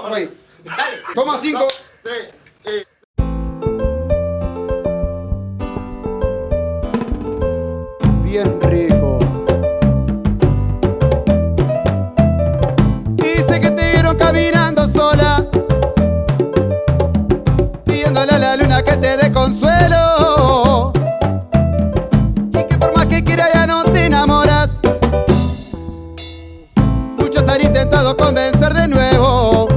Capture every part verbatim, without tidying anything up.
Ahí. Toma cinco. Tres. Eh. Bien rico. Dice que te vieron caminando sola, pidiéndole a la luna que te dé consuelo, y que por más que quieras ya no te enamoras. Muchos están intentando convencer de nuevo.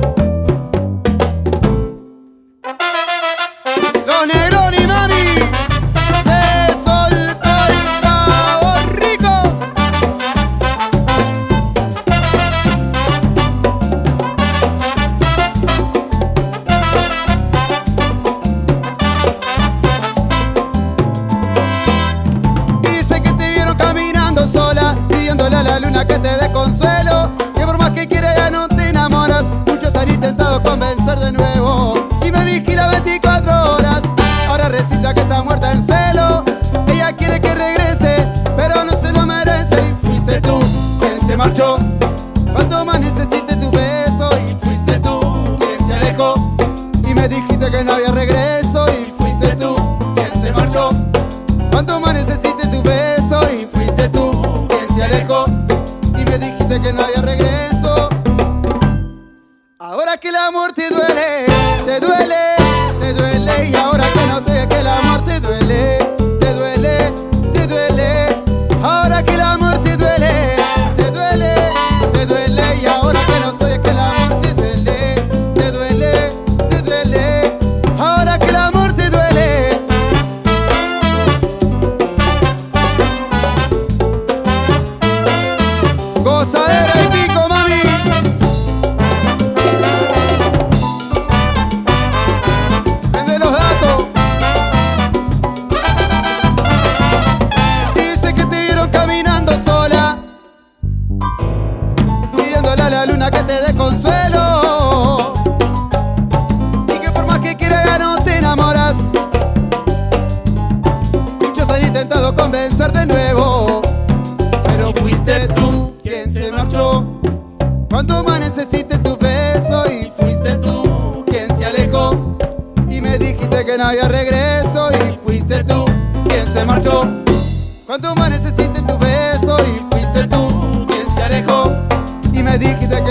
Los Negroni, mami, se soltó el sabor rico. Dice que te vieron caminando sola, pidiéndole a la luna que te dé consuelo, que por más que quieras ya no te enamoras. Muchos están intentando convencer de nuevo, y me vigila veinticuatro horas. Ahora recita que está muerta en celo. Ella quiere que regrese, pero no se lo merece. Y fuiste tú quien se marchó cuando más necesité tu beso. Y fuiste tú quien se alejó y me dijiste que no había regreso. Y fuiste tú quien se marchó cuando más necesité tu beso. Y fuiste tú quien se alejó y me dijiste que no había regreso. Ahora que el amor te duele, te duele, te duele. Y ahora que no te, que el amor te duele, te duele, te duele. Ahora que el amor te duele, te duele, te duele. Y ahora que no estoy, que el amor te duele, te duele, te duele. Ahora que el amor te duele. Gozadera y pico, mami. Vende los datos. Dice que te vieron caminando sola, pidiéndole a la luna que te dé consuelo, y que por más que quieras ya no te enamoras. Muchos te han intentado convencer de nuevo, pero fuiste tú quien se marchó cuando más necesité tu beso. Y fuiste tú quien se alejó y me dijiste que no había regreso. Y fuiste tú quien se marchó cuando más necesité tu beso. Y fuiste tú quien se alejó y me dijiste que